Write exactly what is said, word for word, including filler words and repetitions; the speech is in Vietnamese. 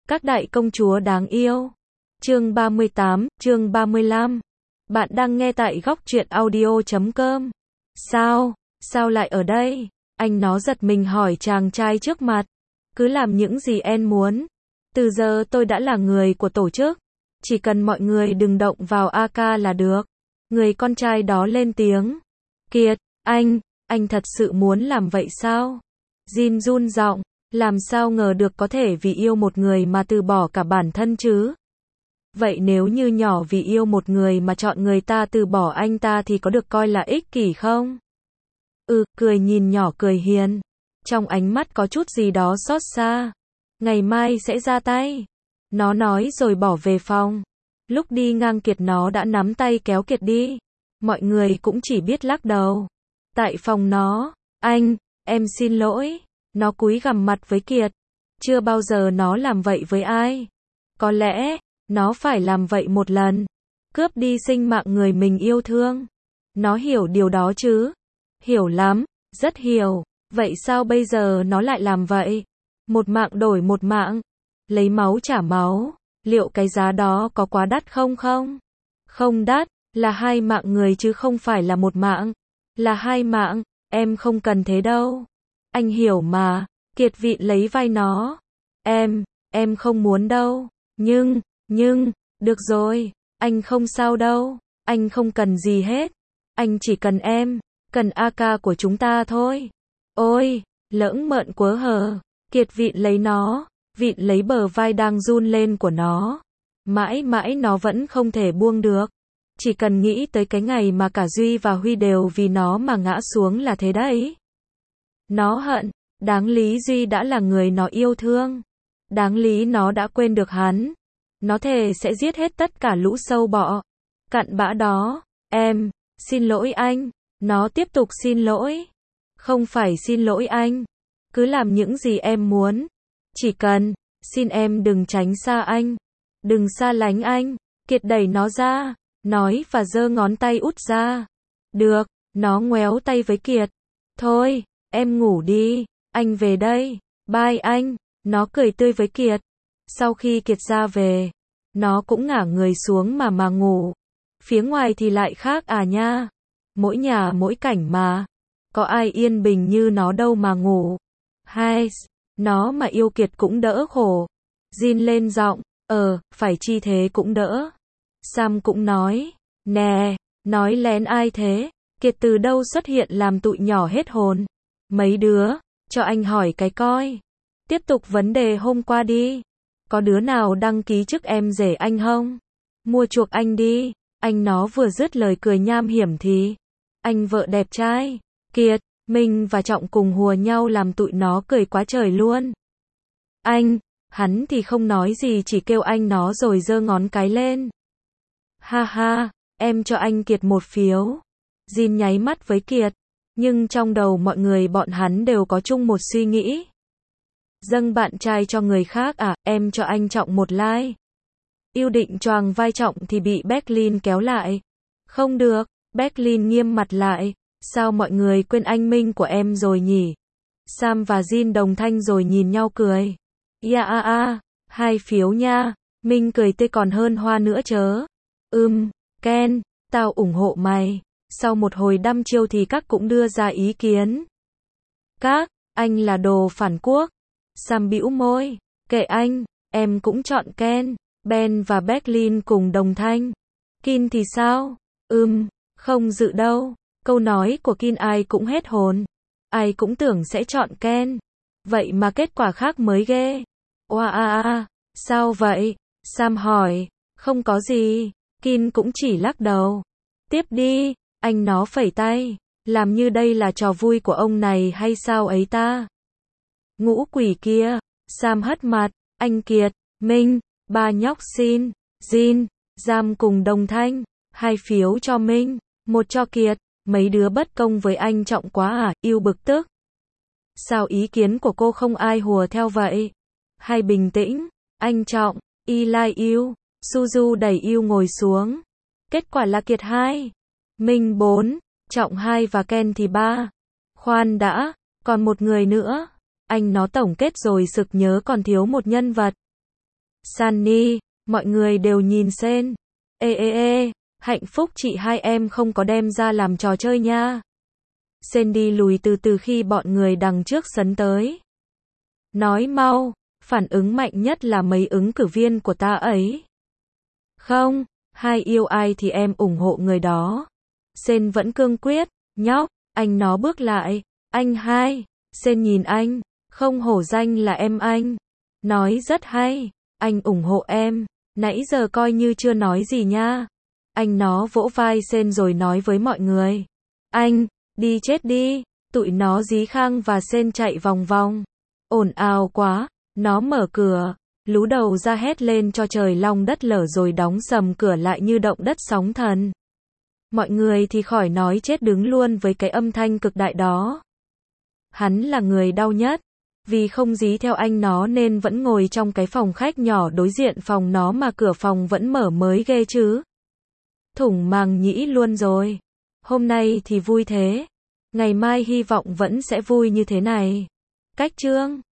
Các đại công chúa đáng yêu. Chương ba mươi tám, chương ba mươi lăm. Bạn đang nghe tại góc truyện audio chấm com. Sao? Sao lại ở đây? Anh nó giật mình hỏi chàng trai trước mặt. Cứ làm những gì em muốn. Từ giờ tôi đã là người của tổ chức. Chỉ cần mọi người đừng động vào a ca là được. Người con trai đó lên tiếng. Kiệt, anh, anh thật sự muốn làm vậy sao? Jin run giọng. Làm sao ngờ được có thể vì yêu một người mà từ bỏ cả bản thân chứ? Vậy nếu như nhỏ vì yêu một người mà chọn người ta từ bỏ anh ta thì có được coi là ích kỷ không? Ừ, cười nhìn nhỏ cười hiền. Trong ánh mắt có chút gì đó xót xa. Ngày mai sẽ ra tay. Nó nói rồi bỏ về phòng. Lúc đi ngang Kiệt nó đã nắm tay kéo Kiệt đi. Mọi người cũng chỉ biết lắc đầu. Tại phòng nó, anh, em xin lỗi. Nó cúi gằm mặt với Kiệt. Chưa bao giờ nó làm vậy với ai. Có lẽ, nó phải làm vậy một lần. Cướp đi sinh mạng người mình yêu thương. Nó hiểu điều đó chứ? Hiểu lắm, rất hiểu. Vậy sao bây giờ nó lại làm vậy? Một mạng đổi một mạng. Lấy máu trả máu. Liệu cái giá đó có quá đắt không không? Không đắt, là hai mạng người chứ không phải là một mạng. Là hai mạng, em không cần thế đâu. Anh hiểu mà. Kiệt vịn lấy vai nó. Em, em không muốn đâu. Nhưng, nhưng, được rồi. Anh không sao đâu. Anh không cần gì hết. Anh chỉ cần em. Cần a ca của chúng ta thôi. Ôi, lỡng mợn quớ hờ. Kiệt vịn lấy nó. Vịn lấy bờ vai đang run lên của nó. Mãi mãi nó vẫn không thể buông được. Chỉ cần nghĩ tới cái ngày mà cả Duy và Huy đều vì nó mà ngã xuống là thế đấy. Nó hận. Đáng lý Duy đã là người nó yêu thương. Đáng lý nó đã quên được hắn. Nó thề sẽ giết hết tất cả lũ sâu bọ. Cặn bã đó. Em, xin lỗi anh. Nó tiếp tục xin lỗi. Không phải xin lỗi anh. Cứ làm những gì em muốn. Chỉ cần, xin em đừng tránh xa anh. Đừng xa lánh anh. Kiệt đẩy nó ra. Nói và giơ ngón tay út ra. Được, nó ngoéo tay với Kiệt. Thôi, em ngủ đi. Anh về đây. Bye anh. Nó cười tươi với Kiệt. Sau khi Kiệt ra về, nó cũng ngả người xuống mà mà ngủ. Phía ngoài thì lại khác à nha. Mỗi nhà mỗi cảnh mà. Có ai yên bình như nó đâu mà ngủ. Hay, nó mà yêu Kiệt cũng đỡ khổ. Jin lên giọng. Ờ, phải chi thế cũng đỡ. Sam cũng nói. Nè, nói lén ai thế? Kiệt từ đâu xuất hiện làm tụi nhỏ hết hồn. Mấy đứa, cho anh hỏi cái coi. Tiếp tục vấn đề hôm qua đi. Có đứa nào đăng ký chức em rể anh không? Mua chuộc anh đi. Anh nó vừa dứt lời cười nham hiểm thì. Anh vợ đẹp trai. Kiệt, Minh và Trọng cùng hùa nhau làm tụi nó cười quá trời luôn. Anh, hắn thì không nói gì chỉ kêu anh nó rồi giơ ngón cái lên. Ha ha, em cho anh Kiệt một phiếu. Jin nháy mắt với Kiệt. Nhưng trong đầu mọi người bọn hắn đều có chung một suy nghĩ. Dâng bạn trai cho người khác à, em cho anh Trọng một like. Yêu định choàng vai Trọng thì bị Berlin kéo lại. Không được, Berlin nghiêm mặt lại. Sao mọi người quên anh Minh của em rồi nhỉ? Sam và Jin đồng thanh rồi nhìn nhau cười. Ya a a, hai phiếu nha. Minh cười tươi còn hơn hoa nữa chớ. Ừm, Ken, tao ủng hộ mày. Sau một hồi đăm chiêu thì các cũng đưa ra ý kiến. Các, anh là đồ phản quốc. Sam bĩu môi. Kệ anh, em cũng chọn Ken. Ben và Berlin cùng đồng thanh. Kin thì sao? Ừm, không dự đâu. Câu nói của Kin ai cũng hết hồn. Ai cũng tưởng sẽ chọn Ken. Vậy mà kết quả khác mới ghê. Oa a a, sao vậy? Sam hỏi. Không có gì. Kin cũng chỉ lắc đầu. Tiếp đi. Anh nó phẩy tay. Làm như đây là trò vui của ông này hay sao ấy ta? Ngũ quỷ kia. Sam hất mặt. Anh Kiệt, Minh, ba nhóc xin. Jin, Giam cùng đồng thanh. Hai phiếu cho Minh, một cho Kiệt. Mấy đứa bất công với anh Trọng quá à, yêu bực tức. Sao ý kiến của cô không ai hùa theo vậy? Hay bình tĩnh. Anh Trọng, Eli yêu. Suzu đẩy yêu ngồi xuống. Kết quả là Kiệt hai. Minh bốn, Trọng hai và Ken thì ba. Khoan đã, còn một người nữa. Anh nó tổng kết rồi sực nhớ còn thiếu một nhân vật. Sunny, mọi người đều nhìn Sen. Ê ê ê, hạnh phúc chị hai em không có đem ra làm trò chơi nha. Sen đi lùi từ từ khi bọn người đằng trước sấn tới. Nói mau, phản ứng mạnh nhất là mấy ứng cử viên của ta ấy. Không, hai yêu ai thì em ủng hộ người đó. Sen vẫn cương quyết, nhóc, anh nó bước lại, anh hai. Sen nhìn anh, không hổ danh là em anh. Nói rất hay, anh ủng hộ em, nãy giờ coi như chưa nói gì nha. Anh nó vỗ vai Sen rồi nói với mọi người. Anh, đi chết đi, tụi nó dí Khang và Sen chạy vòng vòng. Ồn ào quá, nó mở cửa, lú đầu ra hét lên cho trời long đất lở rồi đóng sầm cửa lại như động đất sóng thần. Mọi người thì khỏi nói chết đứng luôn với cái âm thanh cực đại đó. Hắn là người đau nhất, vì không dí theo anh nó nên vẫn ngồi trong cái phòng khách nhỏ đối diện phòng nó mà cửa phòng vẫn mở mới ghê chứ. Thủng màng nhĩ luôn rồi. Hôm nay thì vui thế, ngày mai hy vọng vẫn sẽ vui như thế này. Cách chương